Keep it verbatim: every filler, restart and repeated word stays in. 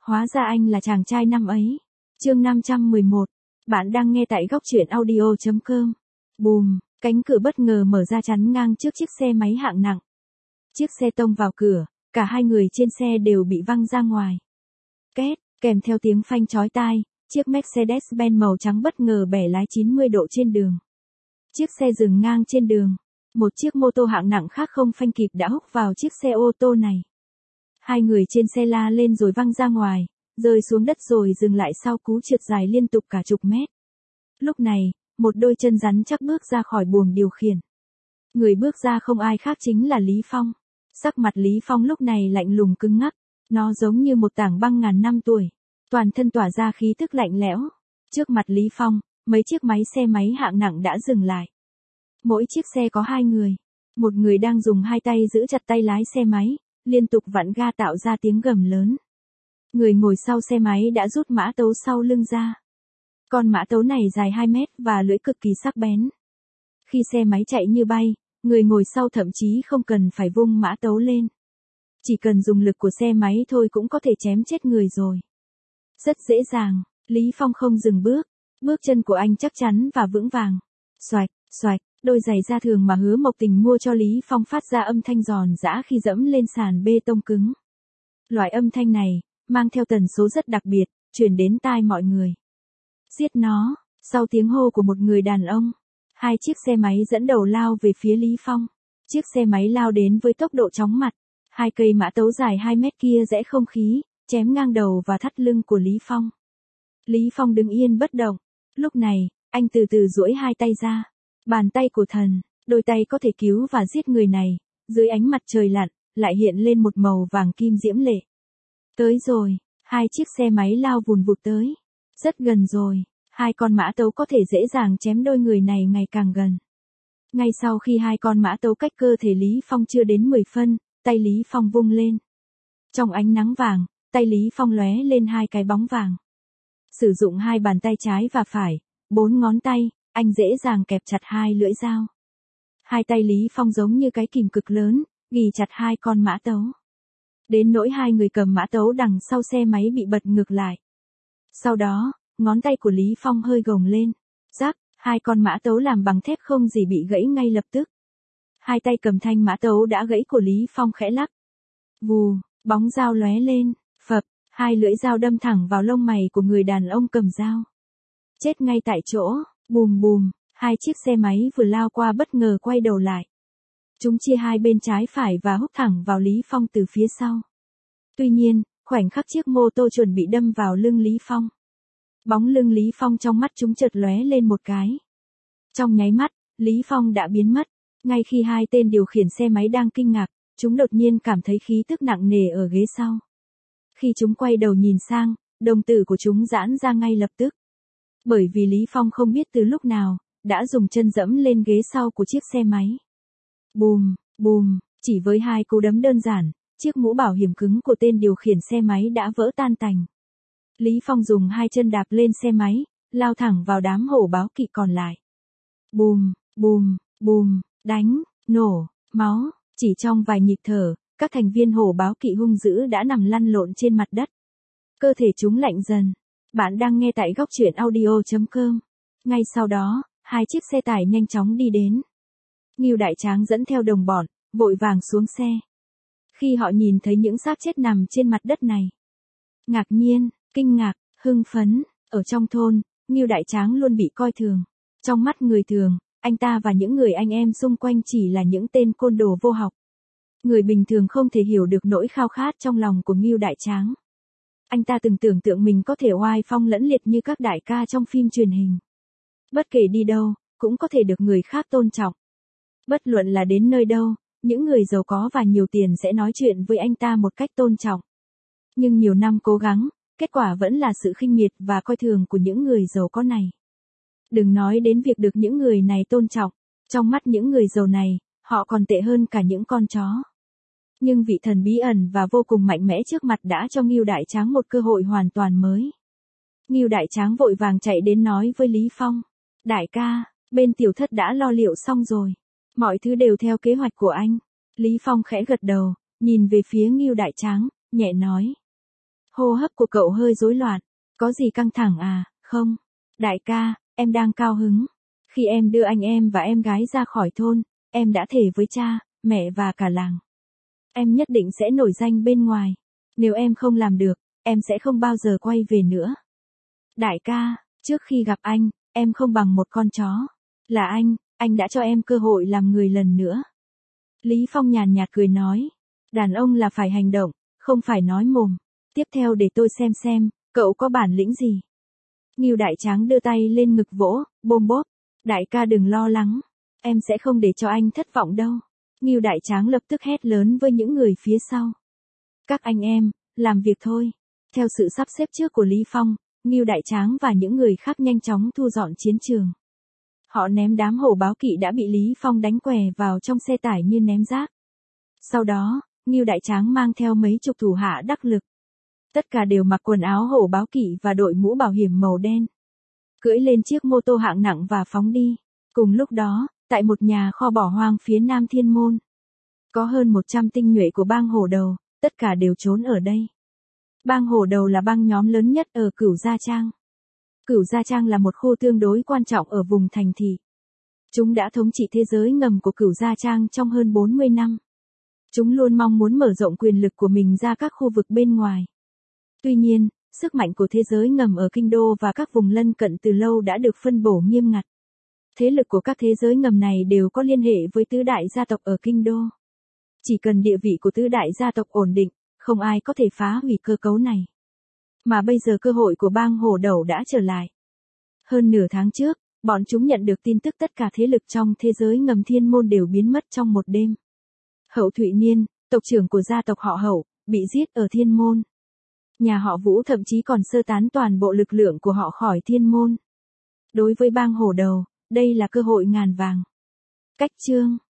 Hóa ra anh là chàng trai năm ấy. Chương năm trăm mười một. Bạn đang nghe tại góc truyện audio chấm com. Bùm, cánh cửa bất ngờ mở ra chắn ngang trước chiếc xe máy hạng nặng. Chiếc xe tông vào cửa, cả hai người trên xe đều bị văng ra ngoài. Két, kèm theo tiếng phanh chói tai, chiếc Mercedes-Benz màu trắng bất ngờ bẻ lái chín mươi độ trên đường. Chiếc xe dừng ngang trên đường. Một chiếc mô tô hạng nặng khác không phanh kịp đã húc vào chiếc xe ô tô này. Hai người trên xe la lên rồi văng ra ngoài, rơi xuống đất rồi dừng lại sau cú trượt dài liên tục cả chục mét. Lúc này, một đôi chân rắn chắc bước ra khỏi buồng điều khiển. Người bước ra không ai khác chính là Lý Phong. Sắc mặt Lý Phong lúc này lạnh lùng cứng ngắc, nó giống như một tảng băng ngàn năm tuổi, toàn thân tỏa ra khí tức lạnh lẽo. Trước mặt Lý Phong, mấy chiếc máy xe máy hạng nặng đã dừng lại. Mỗi chiếc xe có hai người, một người đang dùng hai tay giữ chặt tay lái xe máy, liên tục vặn ga tạo ra tiếng gầm lớn. Người ngồi sau xe máy đã rút mã tấu sau lưng ra. Con mã tấu này dài hai mét và lưỡi cực kỳ sắc bén. Khi xe máy chạy như bay, người ngồi sau thậm chí không cần phải vung mã tấu lên. Chỉ cần dùng lực của xe máy thôi cũng có thể chém chết người rồi. Rất dễ dàng, Lý Phong không dừng bước, bước chân của anh chắc chắn và vững vàng. Xoạch, xoạch, đôi giày da thường mà Hứa Mộc Tình mua cho Lý Phong phát ra âm thanh giòn giã khi dẫm lên sàn bê tông cứng. Loại âm thanh này, mang theo tần số rất đặc biệt, truyền đến tai mọi người. Giết nó, sau tiếng hô của một người đàn ông, hai chiếc xe máy dẫn đầu lao về phía Lý Phong. Chiếc xe máy lao đến với tốc độ chóng mặt, hai cây mã tấu dài hai mét kia rẽ không khí, chém ngang đầu và thắt lưng của Lý Phong. Lý Phong đứng yên bất động, lúc này, anh từ từ duỗi hai tay ra. Bàn tay của thần, đôi tay có thể cứu và giết người này, dưới ánh mặt trời lặn, lại hiện lên một màu vàng kim diễm lệ. Tới rồi, hai chiếc xe máy lao vùn vụt tới. Rất gần rồi, hai con mã tấu có thể dễ dàng chém đôi người này ngày càng gần. Ngay sau khi hai con mã tấu cách cơ thể Lý Phong chưa đến mười phân, tay Lý Phong vung lên. Trong ánh nắng vàng, tay Lý Phong lóe lên hai cái bóng vàng. Sử dụng hai bàn tay trái và phải, bốn ngón tay, anh dễ dàng kẹp chặt hai lưỡi dao. Hai tay Lý Phong giống như cái kìm cực lớn, ghì chặt hai con mã tấu. Đến nỗi hai người cầm mã tấu đằng sau xe máy bị bật ngược lại. Sau đó, ngón tay của Lý Phong hơi gồng lên. Rắc, hai con mã tấu làm bằng thép không gì bị gãy ngay lập tức. Hai tay cầm thanh mã tấu đã gãy của Lý Phong khẽ lắc. Vù, bóng dao lóe lên, phập, hai lưỡi dao đâm thẳng vào lông mày của người đàn ông cầm dao. Chết ngay tại chỗ. Bùm bùm, hai chiếc xe máy vừa lao qua bất ngờ quay đầu lại. Chúng chia hai bên trái phải và húc thẳng vào Lý Phong từ phía sau. Tuy nhiên, khoảnh khắc chiếc mô tô chuẩn bị đâm vào lưng Lý Phong. Bóng lưng Lý Phong trong mắt chúng chợt lóe lên một cái. Trong nháy mắt, Lý Phong đã biến mất. Ngay khi hai tên điều khiển xe máy đang kinh ngạc, chúng đột nhiên cảm thấy khí tức nặng nề ở ghế sau. Khi chúng quay đầu nhìn sang, đồng tử của chúng giãn ra ngay lập tức. Bởi vì Lý Phong không biết từ lúc nào, đã dùng chân dẫm lên ghế sau của chiếc xe máy. Bùm, bùm, chỉ với hai cú đấm đơn giản, chiếc mũ bảo hiểm cứng của tên điều khiển xe máy đã vỡ tan tành. Lý Phong dùng hai chân đạp lên xe máy, lao thẳng vào đám hổ báo kỵ còn lại. Bùm, bùm, bùm, đánh, nổ, máu, chỉ trong vài nhịp thở, các thành viên hổ báo kỵ hung dữ đã nằm lăn lộn trên mặt đất. Cơ thể chúng lạnh dần. Bạn đang nghe tại góc truyện audio chấm com. Ngay sau đó, hai chiếc xe tải nhanh chóng đi đến. Ngưu Đại Tráng dẫn theo đồng bọn, vội vàng xuống xe. Khi họ nhìn thấy những xác chết nằm trên mặt đất này. Ngạc nhiên, kinh ngạc, hưng phấn, ở trong thôn, Ngưu Đại Tráng luôn bị coi thường. Trong mắt người thường, anh ta và những người anh em xung quanh chỉ là những tên côn đồ vô học. Người bình thường không thể hiểu được nỗi khao khát trong lòng của Ngưu Đại Tráng. Anh ta từng tưởng tượng mình có thể oai phong lẫm liệt như các đại ca trong phim truyền hình. Bất kể đi đâu, cũng có thể được người khác tôn trọng. Bất luận là đến nơi đâu, những người giàu có và nhiều tiền sẽ nói chuyện với anh ta một cách tôn trọng. Nhưng nhiều năm cố gắng, kết quả vẫn là sự khinh miệt và coi thường của những người giàu có này. Đừng nói đến việc được những người này tôn trọng, trong mắt những người giàu này, họ còn tệ hơn cả những con chó. Nhưng vị thần bí ẩn và vô cùng mạnh mẽ trước mặt đã cho Ngưu Đại Tráng một cơ hội hoàn toàn mới. Ngưu Đại Tráng vội vàng chạy đến nói với Lý Phong. Đại ca, bên tiểu thất đã lo liệu xong rồi. Mọi thứ đều theo kế hoạch của anh. Lý Phong khẽ gật đầu, nhìn về phía Ngưu Đại Tráng, nhẹ nói. Hô hấp của cậu hơi rối loạn. Có gì căng thẳng à, không? Đại ca, em đang cao hứng. Khi em đưa anh em và em gái ra khỏi thôn, em đã thề với cha, mẹ và cả làng. Em nhất định sẽ nổi danh bên ngoài. Nếu em không làm được, em sẽ không bao giờ quay về nữa. Đại ca, trước khi gặp anh, em không bằng một con chó. Là anh, anh đã cho em cơ hội làm người lần nữa. Lý Phong nhàn nhạt cười nói. Đàn ông là phải hành động, không phải nói mồm. Tiếp theo để tôi xem xem, cậu có bản lĩnh gì. Ngưu Đại Tráng đưa tay lên ngực vỗ, bôm bốp. Đại ca đừng lo lắng, em sẽ không để cho anh thất vọng đâu. Ngưu Đại Tráng lập tức hét lớn với những người phía sau. Các anh em, làm việc thôi. Theo sự sắp xếp trước của Lý Phong, Ngưu Đại Tráng và những người khác nhanh chóng thu dọn chiến trường. Họ ném đám hổ báo kỵ đã bị Lý Phong đánh què vào trong xe tải như ném rác. Sau đó, Ngưu Đại Tráng mang theo mấy chục thủ hạ đắc lực. Tất cả đều mặc quần áo hổ báo kỵ và đội mũ bảo hiểm màu đen. Cưỡi lên chiếc mô tô hạng nặng và phóng đi. Cùng lúc đó, tại một nhà kho bỏ hoang phía nam Thiên Môn, có hơn một trăm tinh nhuệ của bang Hổ Đầu, tất cả đều trốn ở đây. Bang Hổ Đầu là bang nhóm lớn nhất ở Cửu Gia Trang. Cửu Gia Trang là một khu tương đối quan trọng ở vùng thành thị. Chúng đã thống trị thế giới ngầm của Cửu Gia Trang trong hơn bốn mươi năm. Chúng luôn mong muốn mở rộng quyền lực của mình ra các khu vực bên ngoài. Tuy nhiên, sức mạnh của thế giới ngầm ở Kinh Đô và các vùng lân cận từ lâu đã được phân bổ nghiêm ngặt. Thế lực của các thế giới ngầm này đều có liên hệ với tứ đại gia tộc ở Kinh Đô. Chỉ cần địa vị của tứ đại gia tộc ổn định, không ai có thể phá hủy cơ cấu này. Mà bây giờ cơ hội của bang Hổ Đầu đã trở lại. Hơn nửa tháng trước, bọn chúng nhận được tin tức tất cả thế lực trong thế giới ngầm Thiên Môn đều biến mất trong một đêm. Hậu Thụy Niên, tộc trưởng của gia tộc họ Hậu, bị giết ở Thiên Môn. Nhà họ Vũ thậm chí còn sơ tán toàn bộ lực lượng của họ khỏi Thiên Môn. Đối với bang Hổ Đầu, đây là cơ hội ngàn vàng. Cách chương